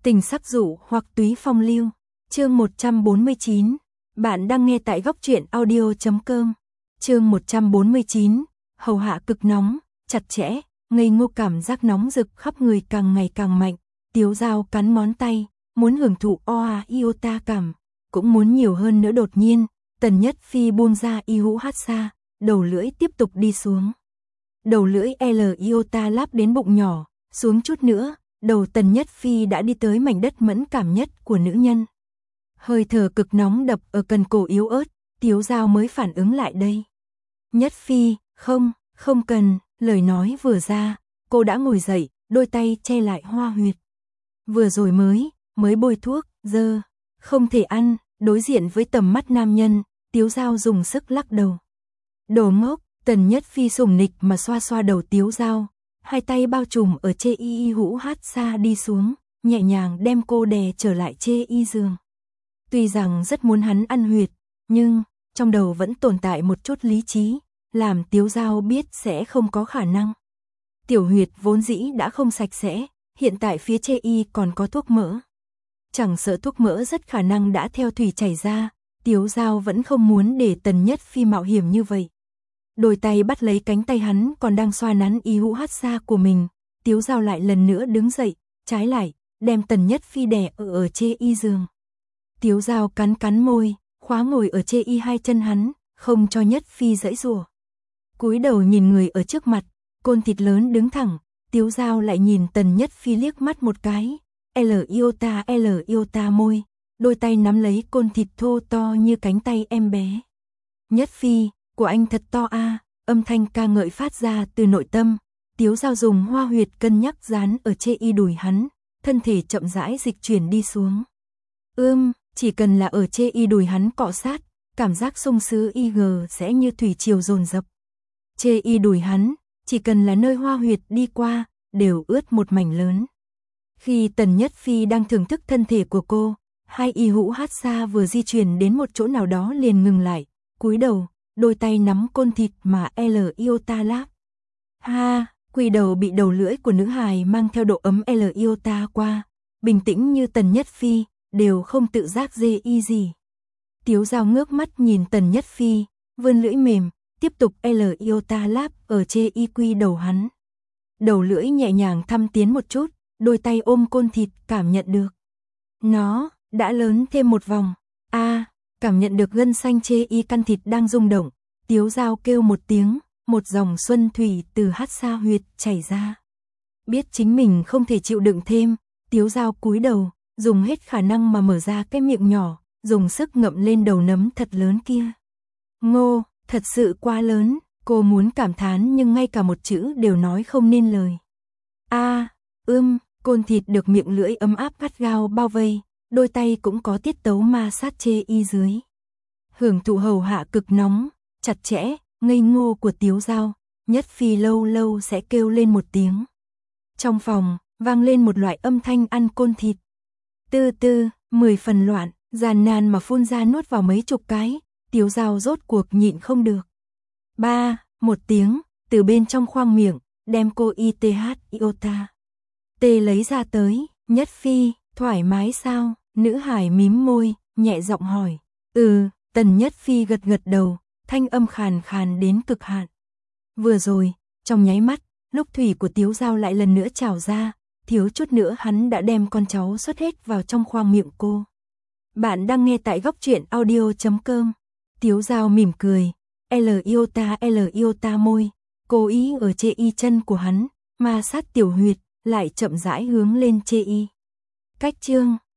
Tình sắc dụ hoặc túy phong lưu. Chương 149. Bạn đang nghe tại góc truyện audio.com. Chương 149. Hầu hạ cực nóng, chặt chẽ, ngây ngô, cảm giác nóng rực khắp người càng ngày càng mạnh. Tiếu Dao cắn ngón tay, muốn hưởng thụ oa iota cảm, cũng muốn nhiều hơn nữa. Đột nhiên, Tần Nhất Phi buông ra y hũ hát xa, đầu lưỡi tiếp tục đi xuống. Đầu lưỡi L iota láp đến bụng nhỏ, xuống chút nữa, đầu Tần Nhất Phi đã đi tới mảnh đất mẫn cảm nhất của nữ nhân. Hơi thở cực nóng đập ở cần cổ yếu ớt, Tiếu Dao mới phản ứng lại đây. Nhất Phi, không cần, lời nói vừa ra, cô đã ngồi dậy, đôi tay che lại hoa huyệt. Vừa rồi mới bôi thuốc, giờ không thể ăn. Đối diện với tầm mắt nam nhân, Tiếu Dao dùng sức lắc đầu. Đồ ngốc. Tần Nhất Phi sủng nịch mà xoa xoa đầu Tiếu Dao, hai tay bao trùm ở chê y hũ hát xa đi xuống, nhẹ nhàng đem cô đè trở lại chê y giường. Tuy rằng rất muốn hắn ăn huyệt, nhưng trong đầu vẫn tồn tại một chút lý trí, làm Tiếu Dao biết sẽ không có khả năng. Tiểu huyệt vốn dĩ đã không sạch sẽ, hiện tại phía chê y còn có thuốc mỡ. Chẳng sợ thuốc mỡ rất khả năng đã theo thủy chảy ra, Tiếu Dao vẫn không muốn để Tần Nhất Phi mạo hiểm như vậy. Đôi tay bắt lấy cánh tay hắn còn đang xoa nắn y hũ hát xa của mình, Tiếu Dao lại lần nữa đứng dậy, trái lại, đem Tần Nhất Phi đè ở chê y giường. Tiếu Dao cắn môi, khóa ngồi ở chê y hai chân hắn, không cho Nhất Phi giãy giụa. Cúi đầu nhìn người ở trước mặt, côn thịt lớn đứng thẳng, Tiếu Dao lại nhìn Tần Nhất Phi liếc mắt một cái, L iota môi, đôi tay nắm lấy côn thịt thô to như cánh tay em bé. Nhất Phi, của anh thật to a, âm thanh ca ngợi phát ra từ nội tâm. Tiếu Dao dùng hoa huyệt cân nhắc dán ở chê y đùi hắn, thân thể chậm rãi dịch chuyển đi xuống. Chỉ cần là ở chê y đùi hắn cọ sát, cảm giác sung sướng IG sẽ như thủy triều dồn dập. Chê y đùi hắn, chỉ cần là nơi hoa huyệt đi qua, đều ướt một mảnh lớn. Khi Tần Nhất Phi đang thưởng thức thân thể của cô, hai y hũ hát xa vừa di chuyển đến một chỗ nào đó liền ngừng lại, cúi đầu, đôi tay nắm côn thịt mà L iota láp. Quỳ đầu bị đầu lưỡi của nữ hài mang theo độ ấm L iota qua, bình tĩnh như Tần Nhất Phi, đều không tự giác dê y gì. Tiếu Dao ngước mắt nhìn Tần Nhất Phi, vươn lưỡi mềm, tiếp tục L iota láp ở chê y quy đầu hắn. Đầu lưỡi nhẹ nhàng thăm tiến một chút, đôi tay ôm côn thịt, cảm nhận được. Nó đã lớn thêm một vòng. Cảm nhận được gân xanh chê y căn thịt đang rung động, Tiếu Dao kêu một tiếng, một dòng xuân thủy từ hát xa huyệt chảy ra. Biết chính mình không thể chịu đựng thêm, Tiếu Dao cúi đầu, dùng hết khả năng mà mở ra cái miệng nhỏ, dùng sức ngậm lên đầu nấm thật lớn kia. Ngô, thật sự quá lớn, cô muốn cảm thán nhưng ngay cả một chữ đều nói không nên lời. Côn thịt được miệng lưỡi ấm áp gắt gao bao vây, đôi tay cũng có tiết tấu ma sát chê y dưới. Hưởng thụ hầu hạ cực nóng, chặt chẽ, ngây ngô của Tiếu Dao, Nhất Phi lâu lâu sẽ kêu lên một tiếng. Trong phòng, vang lên một loại âm thanh ăn côn thịt. 10 phần loạn, giàn nàn mà phun ra nuốt vào mấy chục cái, Tiếu Dao rốt cuộc nhịn không được. Một tiếng, từ bên trong khoang miệng, đem cô iota lấy ra tới. Nhất Phi, thoải mái sao? Nữ hải mím môi, nhẹ giọng hỏi. Tần Nhất Phi gật đầu, thanh âm khàn khàn đến cực hạn. Vừa rồi, trong nháy mắt, lúc thủy của Tiếu Dao lại lần nữa trào ra, thiếu chút nữa hắn đã đem con cháu xuất hết vào trong khoang miệng cô. Bạn đang nghe tại góc truyện audio.com. Tiếu Dao mỉm cười, L iota môi, cố ý ở chê y chân của hắn, ma sát tiểu huyệt, lại chậm rãi hướng lên chê y. Cách chương